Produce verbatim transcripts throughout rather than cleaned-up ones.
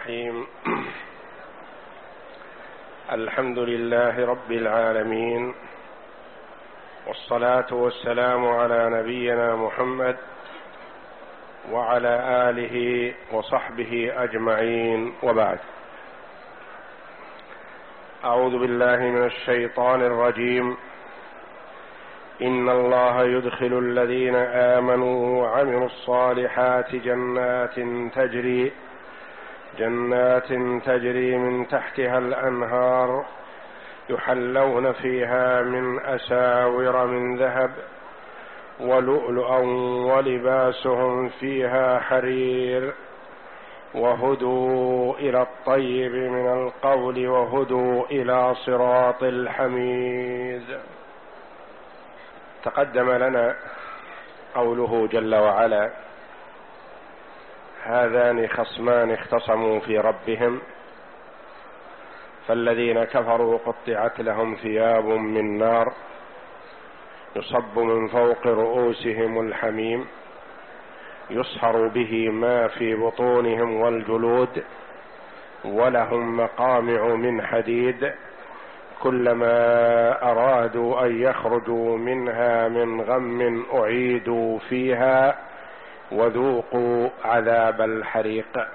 الرحيم. الحمد لله رب العالمين، والصلاة والسلام على نبينا محمد وعلى آله وصحبه أجمعين، وبعد. أعوذ بالله من الشيطان الرجيم. إن الله يدخل الذين آمنوا وعملوا الصالحات جنات تجري جنات تجري من تحتها الأنهار يحلون فيها من أساور من ذهب ولؤلؤا ولباسهم فيها حرير وهدوا إلى الطيب من القول وهدوا إلى صراط الحميد. تقدم لنا قوله جل وعلا: هذان خصمان اختصموا في ربهم فالذين كفروا قطعت لهم ثياب من نار يصب من فوق رؤوسهم الحميم يصهر به ما في بطونهم والجلود ولهم مقامع من حديد كلما أرادوا أن يخرجوا منها من غم أعيدوا فيها وذوقوا عذاب الحريق.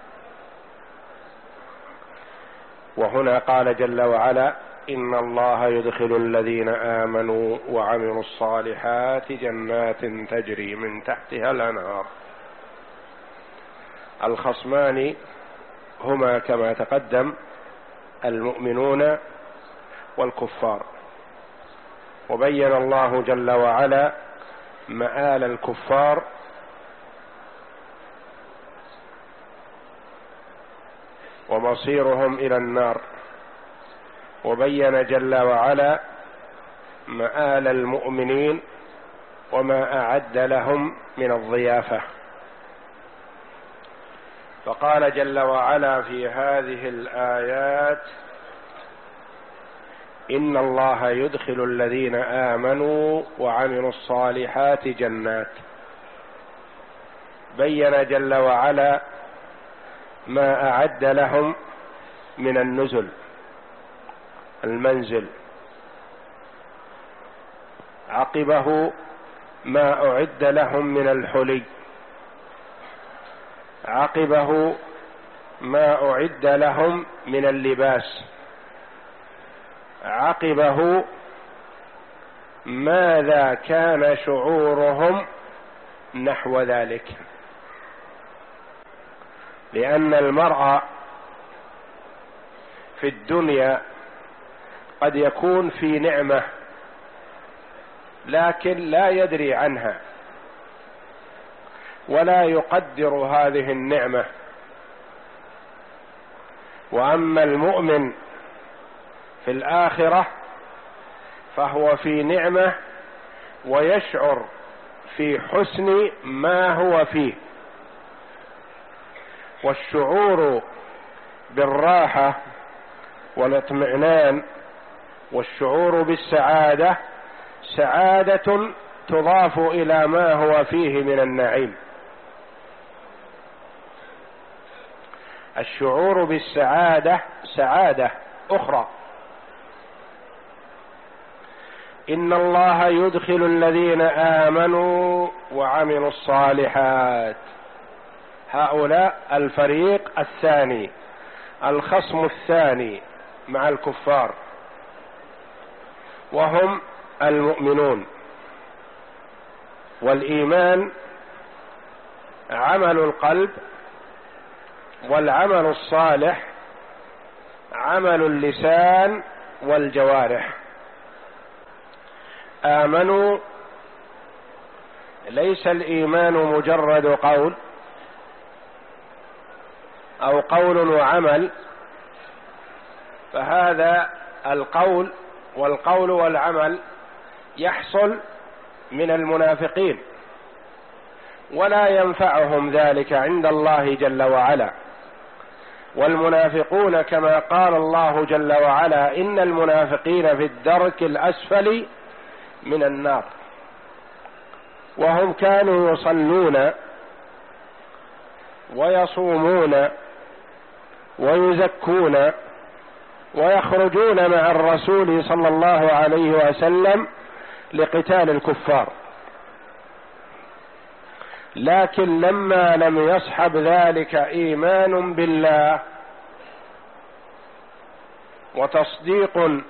وهنا قال جل وعلا: إن الله يدخل الذين آمنوا وعملوا الصالحات جنات تجري من تحتها الأنهار. الخصمان هما كما تقدم المؤمنون والكفار، وبين الله جل وعلا مآل الكفار ومصيرهم إلى النار، وبين جل وعلا مآل المؤمنين وما أعد لهم من الضيافة. فقال جل وعلا في هذه الآيات: إن الله يدخل الذين آمنوا وعملوا الصالحات جنات. بين جل وعلا ما أعد لهم من النزل المنزل، عقبه ما أعد لهم من الحلي، عقبه ما أعد لهم من اللباس، عقبه ماذا كان شعورهم نحو ذلك. لأن المرء في الدنيا قد يكون في نعمة لكن لا يدري عنها ولا يقدر هذه النعمة. وأما المؤمن في الآخرة فهو في نعمة ويشعر في حسن ما هو فيه، والشعور بالراحة والاطمئنان والشعور بالسعادة سعادة تضاف إلى ما هو فيه من النعيم. الشعور بالسعادة سعادة أخرى. إن الله يدخل الذين آمنوا وعملوا الصالحات. هؤلاء الفريق الثاني، الخصم الثاني مع الكفار، وهم المؤمنون. والإيمان عمل القلب، والعمل الصالح عمل اللسان والجوارح. آمنوا ليس الإيمان مجرد قول أو قول وعمل، فهذا القول والقول والعمل يحصل من المنافقين ولا ينفعهم ذلك عند الله جل وعلا. والمنافقون كما قال الله جل وعلا: إن المنافقين في الدرك الأسفل من النار. وهم كانوا يصلون ويصومون ويزكون ويخرجون مع الرسول صلى الله عليه وسلم لقتال الكفار، لكن لما لم يصحب ذلك إيمان بالله وتصديق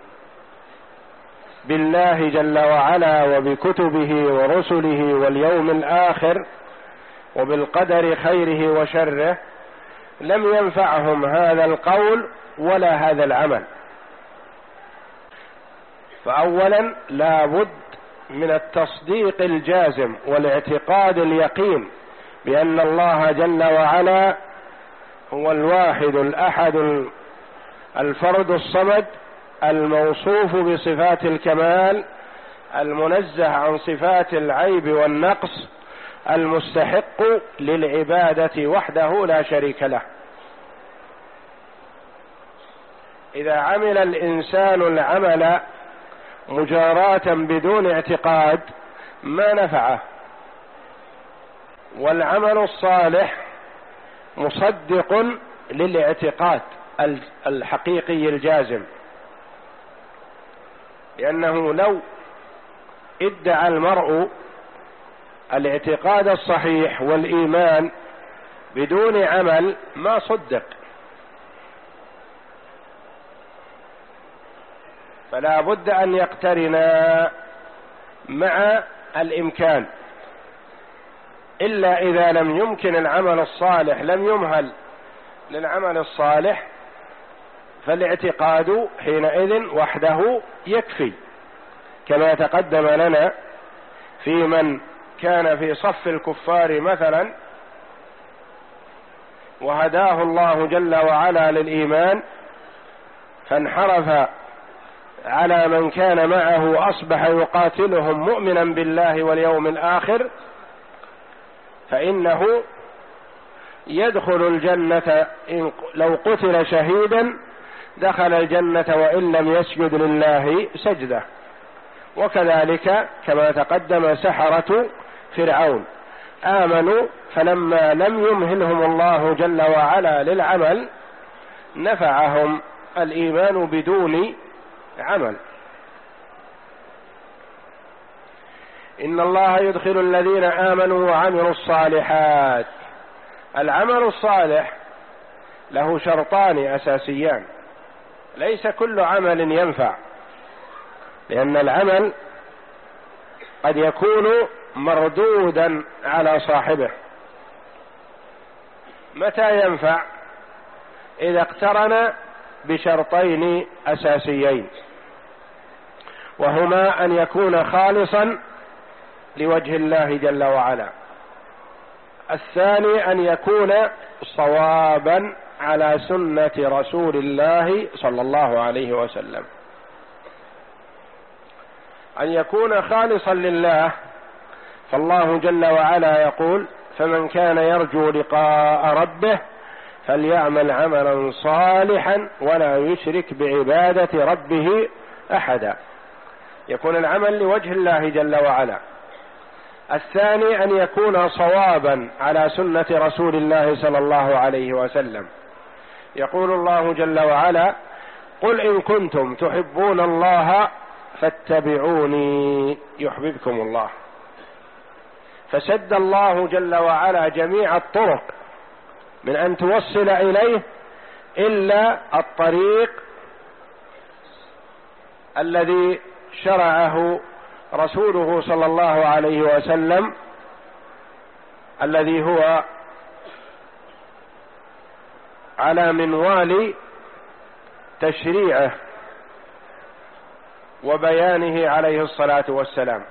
بالله جل وعلا وبكتبه ورسله واليوم الآخر وبالقدر خيره وشره، لم ينفعهم هذا القول ولا هذا العمل. فأولا لا بد من التصديق الجازم والاعتقاد اليقين بأن الله جل وعلا هو الواحد الأحد الفرد الصمد الموصوف بصفات الكمال المنزه عن صفات العيب والنقص المستحق للعبادة وحده لا شريك له. إذا عمل الإنسان العمل مجاراة بدون اعتقاد ما نفعه، والعمل الصالح مصدق للاعتقاد الحقيقي الجازم، لأنه لو ادعى المرء الاعتقاد الصحيح والإيمان بدون عمل ما صدق. فلا بد أن يقترنا مع الإمكان، إلا إذا لم يمكن العمل الصالح لم يمهل للعمل الصالح، فالاعتقاد حينئذ وحده يكفي، كما تقدم لنا في من كان في صف الكفار مثلا وهداه الله جل وعلا للإيمان فانحرف على من كان معه أصبح يقاتلهم مؤمنا بالله واليوم الآخر، فإنه يدخل الجنة إن لو قتل شهيدا دخل الجنة وإن لم يسجد لله سجدة. وكذلك كما تقدم سحرة فرعون آمنوا فلما لم يمهلهم الله جل وعلا للعمل نفعهم الإيمان بدون عمل. إن الله يدخل الذين آمنوا وعملوا الصالحات. العمل الصالح له شرطان أساسيان، ليس كل عمل ينفع، لأن العمل قد يكون مردودا على صاحبه. متى ينفع؟ إذا اقترن بشرطين أساسيين، وهما أن يكون خالصا لوجه الله جل وعلا، الثاني أن يكون صوابا على سنة رسول الله صلى الله عليه وسلم. أن يكون خالصا لله، فالله جل وعلا يقول: فمن كان يرجو لقاء ربه فليعمل عملا صالحا ولا يشرك بعبادة ربه أحدا. يكون العمل لوجه الله جل وعلا. الثاني أن يكون صوابا على سنة رسول الله صلى الله عليه وسلم. يقول الله جل وعلا: قل إن كنتم تحبون الله فاتبعوني يحببكم الله. فسد الله جل وعلا جميع الطرق من أن توصل إليه إلا الطريق الذي شرعه رسوله صلى الله عليه وسلم، الذي هو على منوال تشريعه وبيانه عليه الصلاة والسلام.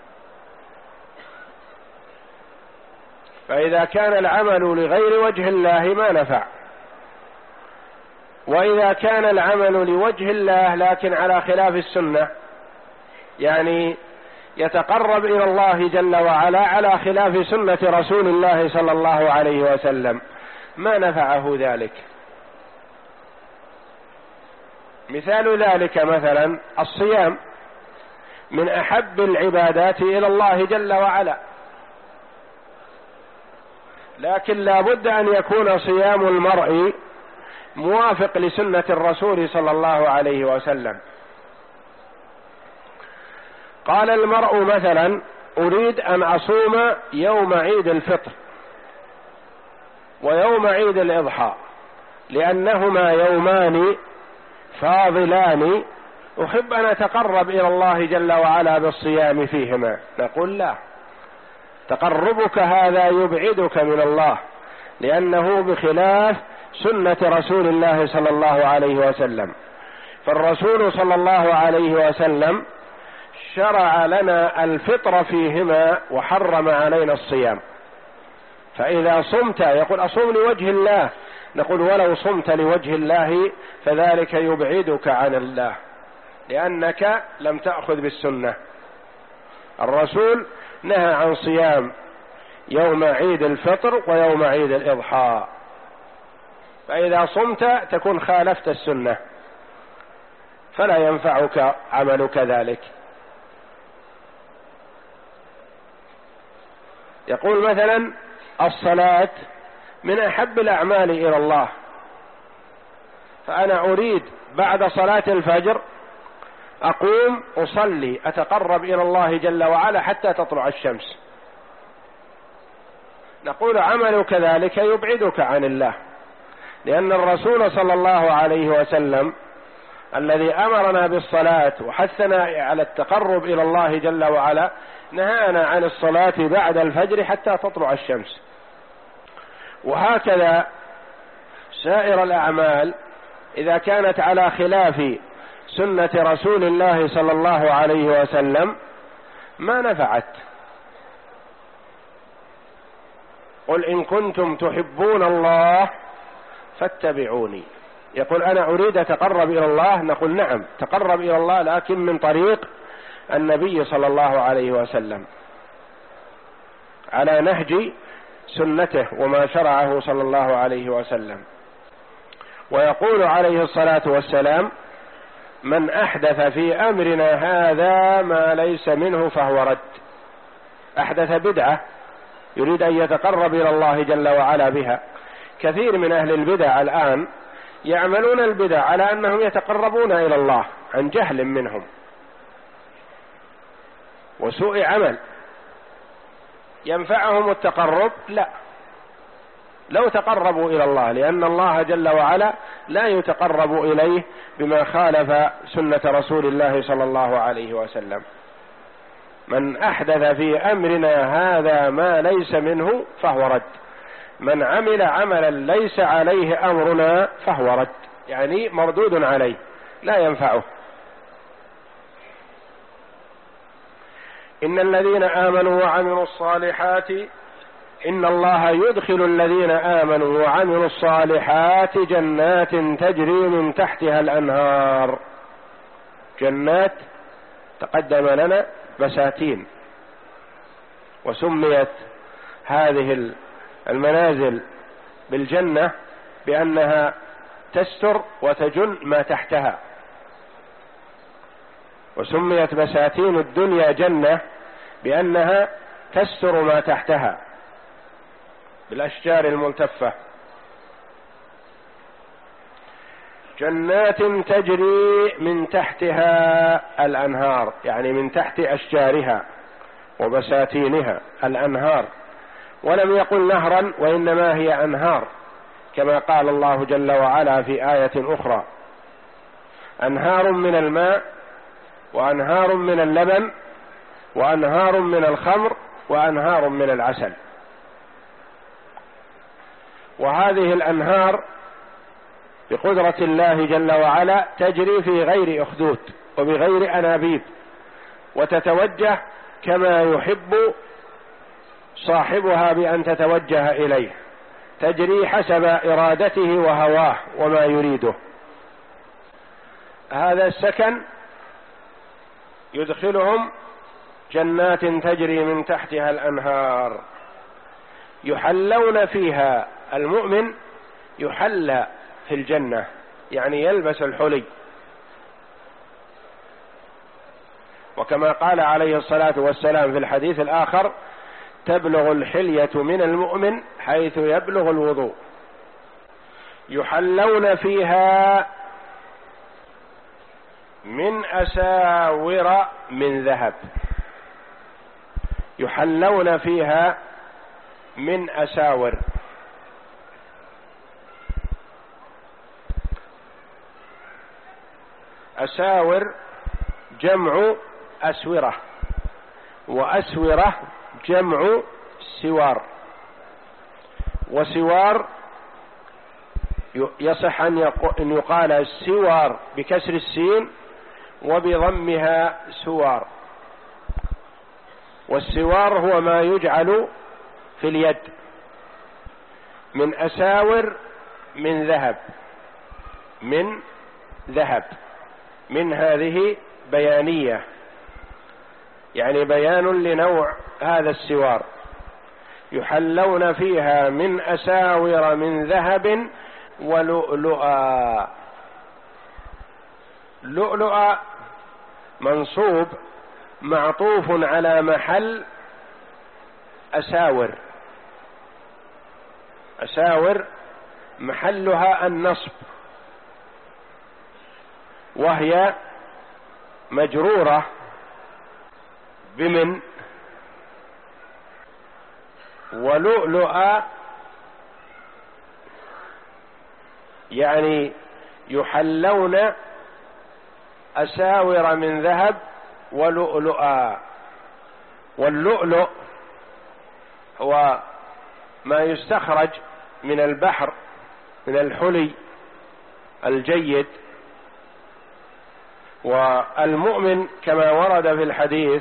فإذا كان العمل لغير وجه الله ما نفع، وإذا كان العمل لوجه الله لكن على خلاف السنة، يعني يتقرب إلى الله جل وعلا على خلاف سنة رسول الله صلى الله عليه وسلم، ما نفعه ذلك. مثال ذلك مثلا الصيام، من أحب العبادات إلى الله جل وعلا، لكن لا بد أن يكون صيام المرء موافق لسنة الرسول صلى الله عليه وسلم. قال المرء مثلا أريد أن أصوم يوم عيد الفطر ويوم عيد الإضحى لأنهما يومان فاضلان، أحب أن أتقرب إلى الله جل وعلا بالصيام فيهما. نقول لا، تقربك هذا يبعدك من الله، لأنه بخلاف سنة رسول الله صلى الله عليه وسلم. فالرسول صلى الله عليه وسلم شرع لنا الفطر فيهما وحرم علينا الصيام. فإذا صمت، يقول أصوم لوجه الله، نقول ولو صمت لوجه الله فذلك يبعدك عن الله، لأنك لم تأخذ بالسنة. الرسول نهى عن صيام يوم عيد الفطر ويوم عيد الإضحى، فإذا صمت تكون خالفت السنة فلا ينفعك عملك ذلك. يقول مثلا الصلاة من أحب الأعمال إلى الله، فأنا أريد بعد صلاة الفجر أقوم أصلي أتقرب إلى الله جل وعلا حتى تطلع الشمس. نقول عملك ذلك يبعدك عن الله، لأن الرسول صلى الله عليه وسلم الذي أمرنا بالصلاة وحثنا على التقرب إلى الله جل وعلا نهانا عن الصلاة بعد الفجر حتى تطلع الشمس. وهكذا سائر الأعمال إذا كانت على خلاف سنة رسول الله صلى الله عليه وسلم ما نفعت. قل إن كنتم تحبون الله فاتبعوني. يقول أنا أريد أتقرب إلى الله، نقول نعم تقرب إلى الله لكن من طريق النبي صلى الله عليه وسلم على نهج سنته وما شرعه صلى الله عليه وسلم. ويقول عليه الصلاة والسلام من أحدث في أمرنا هذا ما ليس منه فهو رد. أحدث بدعة يريد أن يتقرب إلى الله جل وعلا بها. كثير من أهل البدع الآن يعملون البدع على أنهم يتقربون إلى الله عن جهل منهم وسوء عمل. ينفعهم التقرب؟ لا، لو تقربوا إلى الله، لأن الله جل وعلا لا يتقرب إليه بما خالف سنة رسول الله صلى الله عليه وسلم. من أحدث في أمرنا هذا ما ليس منه فهو رد. من عمل عملا ليس عليه أمرنا فهو رد، يعني مردود عليه لا ينفعه. إن الذين آمنوا وعملوا الصالحات إن الله يدخل الذين آمنوا وعملوا الصالحات جنات تجري من تحتها الأنهار. جنات تقدم لنا بساتين، وسميت هذه المنازل بالجنة بأنها تستر وتجن ما تحتها، وسميت بساتين الدنيا جنة بأنها تستر ما تحتها بالأشجار الملتفة. جنات تجري من تحتها الأنهار، يعني من تحت أشجارها وبساتينها الأنهار، ولم يقل نهرا وإنما هي أنهار، كما قال الله جل وعلا في آية أخرى: أنهار من الماء وأنهار من اللبن وأنهار من الخمر وأنهار من العسل. وهذه الأنهار بقدرة الله جل وعلا تجري في غير أخدود وبغير أنابيب، وتتوجه كما يحب صاحبها بأن تتوجه إليه، تجري حسب إرادته وهواه وما يريده. هذا السكن يدخلهم جنات تجري من تحتها الأنهار يحلون فيها. المؤمن يحلى في الجنة، يعني يلبس الحلي، وكما قال عليه الصلاة والسلام في الحديث الآخر: تبلغ الحلية من المؤمن حيث يبلغ الوضوء. يحلون فيها من أساور من ذهب، يحلون فيها من أساور. أساور جمع أسورة، وأسورة جمع سوار، وسوار يصح أن يقال السوار بكسر السين وبضمها سوار. والسوار هو ما يجعل في اليد، من أساور من ذهب، من ذهب، من هذه بيانية، يعني بيان لنوع هذا السوار. يحلون فيها من أساور من ذهب ولؤلؤا. لؤلؤا منصوب معطوف على محل أساور، أساور محلها النصب، وهي مجرورة بمن. ولؤلؤا يعني يحلون أساور من ذهب ولؤلؤا. واللؤلؤ هو ما يستخرج من البحر من الحلي الجيد. والمؤمن كما ورد في الحديث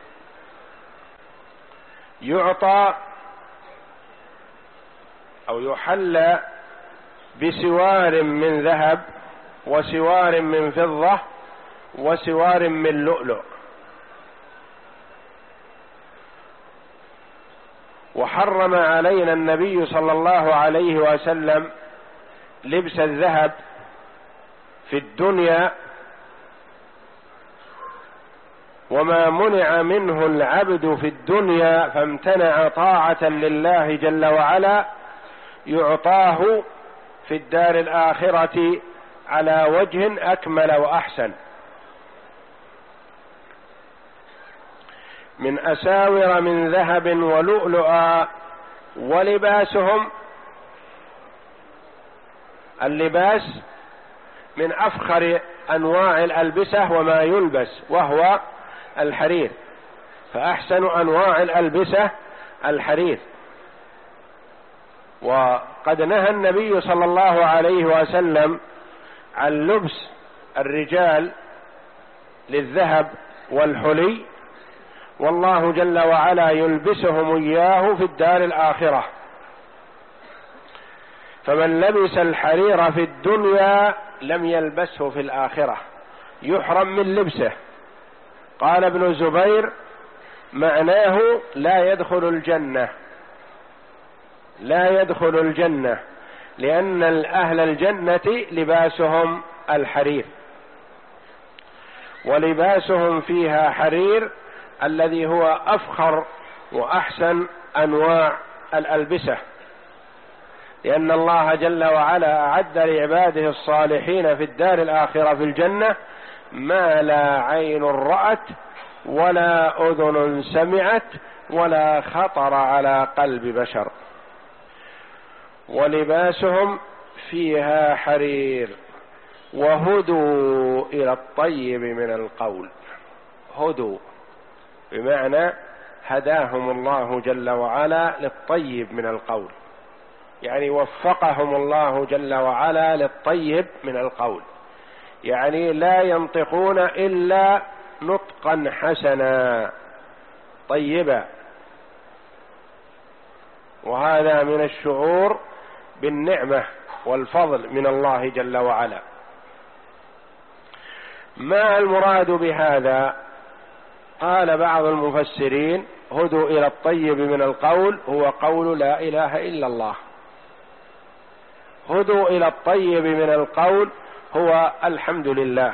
يعطى أو يحلى بسوار من ذهب وسوار من فضة وسوار من لؤلؤ. وحرم علينا النبي صلى الله عليه وسلم لبس الذهب في الدنيا، وما منع منه العبد في الدنيا فامتنع طاعة لله جل وعلا يعطاه في الدار الآخرة على وجه أكمل وأحسن. من أساور من ذهب ولؤلؤا. ولباسهم، اللباس من أفخر أنواع الألبسة وما يلبس وهو الحرير، فأحسن أنواع الألبسة الحرير. وقد نهى النبي صلى الله عليه وسلم عن لبس الرجال للذهب والحلي، والله جل وعلا يلبسهم إياه في الدار الآخرة. فمن لبس الحرير في الدنيا لم يلبسه في الآخرة، يحرم من لبسه. قال ابن الزبير معناه لا يدخل الجنة، لا يدخل الجنة، لأن أهل الجنة لباسهم الحرير، ولباسهم فيها حرير الذي هو أفخر وأحسن أنواع الألبسة، لأن الله جل وعلا أعد لعباده الصالحين في الدار الآخرة في الجنة ما لا عين رأت ولا أذن سمعت ولا خطر على قلب بشر. ولباسهم فيها حرير. وهدوا إلى الطيب من القول. هدوا بمعنى هداهم الله جل وعلا للطيب من القول، يعني وفقهم الله جل وعلا للطيب من القول، يعني لا ينطقون إلا نطقا حسنا طيبا. وهذا من الشعور بالنعمة والفضل من الله جل وعلا. ما المراد بهذا؟ قال بعض المفسرين هدوا إلى الطيب من القول هو قول لا إله إلا الله. هدوا إلى الطيب من القول هو الحمد لله.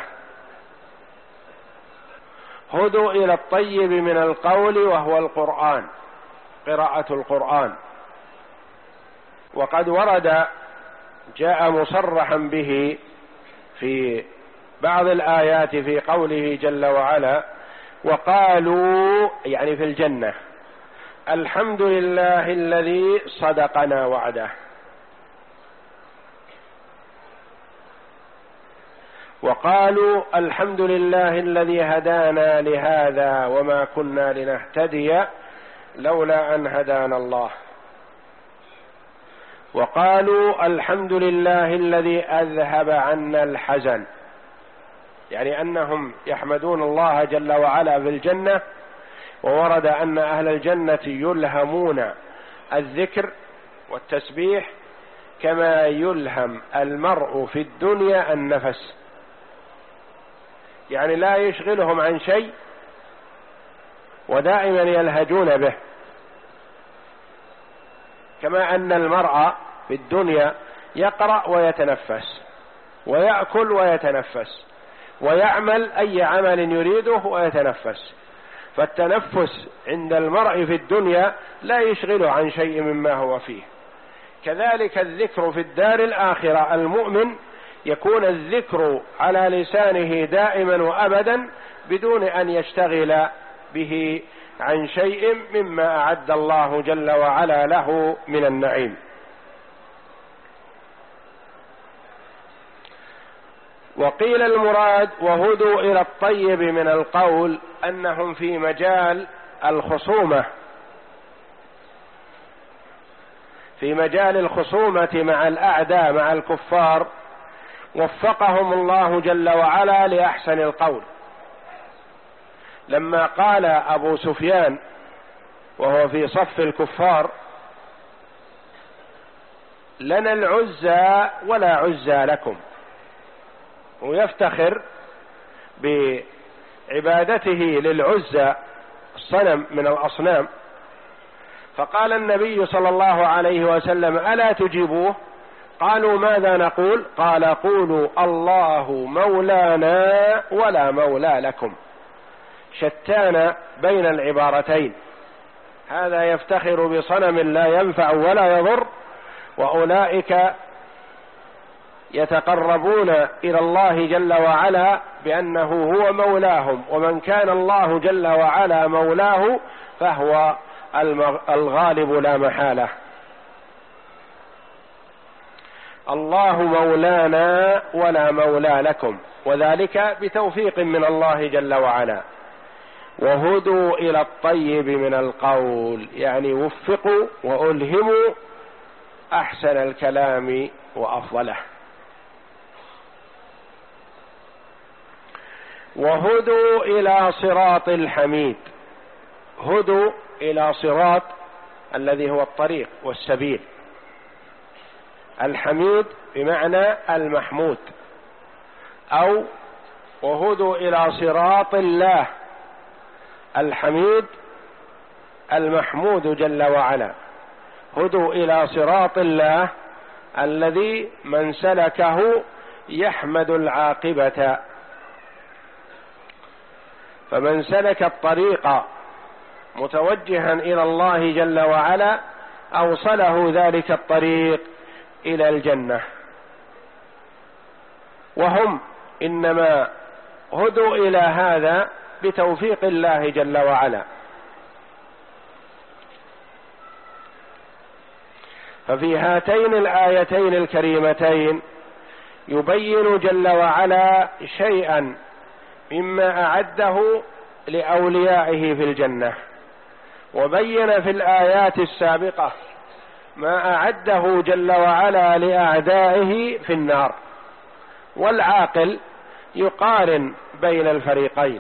هدوا إلى الطيب من القول وهو القرآن، قراءة القرآن. وقد ورد جاء مصرحا به في بعض الآيات في قوله جل وعلا: وقالوا، يعني في الجنة: الحمد لله الذي صدقنا وعده. وقالوا: الحمد لله الذي هدانا لهذا وما كنا لنهتدي لولا أن هدانا الله. وقالوا: الحمد لله الذي أذهب عنا الحزن، يعني أنهم يحمدون الله جل وعلا في الجنة. وورد أن أهل الجنة يلهمون الذكر والتسبيح كما يلهم المرء في الدنيا النفس، يعني لا يشغلهم عن شيء ودائما يلهجون به، كما أن المرء في الدنيا يقرأ ويتنفس ويأكل ويتنفس ويعمل أي عمل يريده ويتنفس، فالتنفس عند المرء في الدنيا لا يشغله عن شيء مما هو فيه. كذلك الذكر في الدار الآخرة، المؤمن يكون الذكر على لسانه دائما وأبدا بدون أن يشتغل به عن شيء مما أعد الله جل وعلا له من النعيم. وقيل المراد وهدوا إلى الطيب من القول أنهم في مجال الخصومة، في مجال الخصومة مع الأعداء مع الكفار، وفقهم الله جل وعلا لأحسن القول. لما قال أبو سفيان وهو في صف الكفار: لنا العزى ولا عزى لكم، ويفتخر بعبادته للعزى الصنم من الأصنام، فقال النبي صلى الله عليه وسلم: ألا تجيبوه؟ قالوا: ماذا نقول؟ قال: قولوا الله مولانا ولا مولى لكم. شتان بين العبارتين، هذا يفتخر بصنم لا ينفع ولا يضر، وأولئك يتقربون إلى الله جل وعلا بأنه هو مولاهم، ومن كان الله جل وعلا مولاه فهو الغالب لا محالة. الله مولانا ولا مولى لكم، وذلك بتوفيق من الله جل وعلا. وهدوا إلى الطيب من القول، يعني وفقوا وألهموا أحسن الكلام وأفضله. وهدوا إلى صراط الحميد، هدوا إلى صراط الذي هو الطريق والسبيل، الحميد بمعنى المحمود، أو وهدوا إلى صراط الله الحميد المحمود جل وعلا. هدوا إلى صراط الله الذي من سلكه يحمد العاقبة، فمن سلك الطريق متوجها إلى الله جل وعلا أوصله ذلك الطريق إلى الجنة. وهم إنما هدوا إلى هذا بتوفيق الله جل وعلا. ففي هاتين الآيتين الكريمتين يبين جل وعلا شيئا مما أعده لأوليائه في الجنة، وبين في الآيات السابقة ما أعده جل وعلا لأعدائه في النار. والعاقل يقارن بين الفريقين،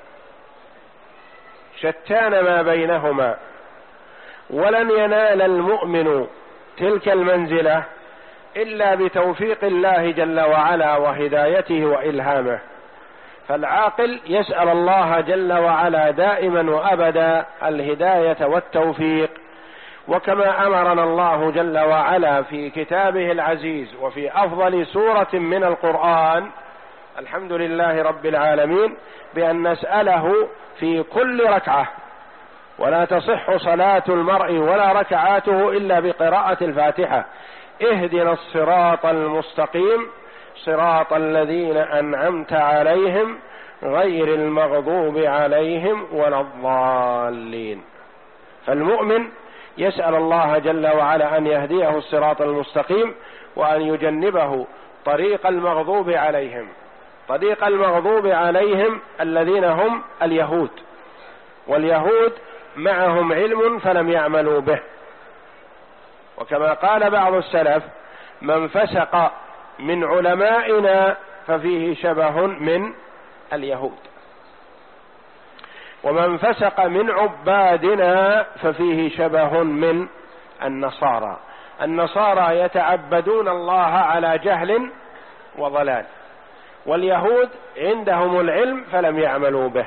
شتان ما بينهما، ولن ينال المؤمن تلك المنزلة إلا بتوفيق الله جل وعلا وهدايته وإلهامه. فالعاقل يسأل الله جل وعلا دائما وأبدا الهداية والتوفيق، وكما أمرنا الله جل وعلا في كتابه العزيز وفي أفضل سورة من القرآن، الحمد لله رب العالمين، بأن نسأله في كل ركعة. ولا تصح صلاة المرء ولا ركعاته إلا بقراءة الفاتحة، اهدنا الصراط المستقيم صراط الذين أنعمت عليهم غير المغضوب عليهم ولا الضالين. فالمؤمن يسأل الله جل وعلا أن يهديه الصراط المستقيم وأن يجنبه طريق المغضوب عليهم. طريق المغضوب عليهم الذين هم اليهود، واليهود معهم علم فلم يعملوا به، وكما قال بعض السلف: من فسق من علمائنا ففيه شبه من اليهود، ومن فسق من عبادنا ففيه شبه من النصارى. النصارى يتعبدون الله على جهل وضلال، واليهود عندهم العلم فلم يعملوا به.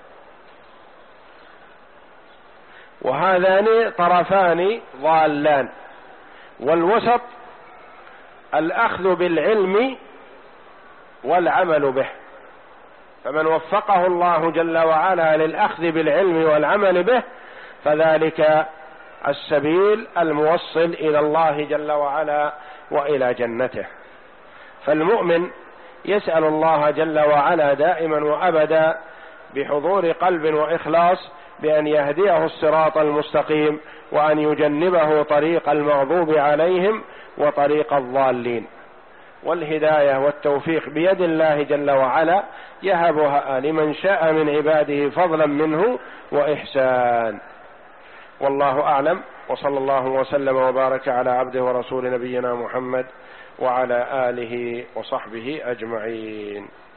وهذان طرفان ضالان، والوسط الأخذ بالعلم والعمل به. فمن وفقه الله جل وعلا للأخذ بالعلم والعمل به فذلك السبيل الموصل إلى الله جل وعلا وإلى جنته. فالمؤمن يسأل الله جل وعلا دائما وأبدا بحضور قلب وإخلاص بأن يهديه الصراط المستقيم، وأن يجنبه طريق المغضوب عليهم وطريق الضالين. والهداية والتوفيق بيد الله جل وعلا، يهبها لمن شاء من عباده فضلا منه وإحسان. والله أعلم، وصلى الله وسلم وبارك على عبده ورسول نبينا محمد وعلى آله وصحبه أجمعين.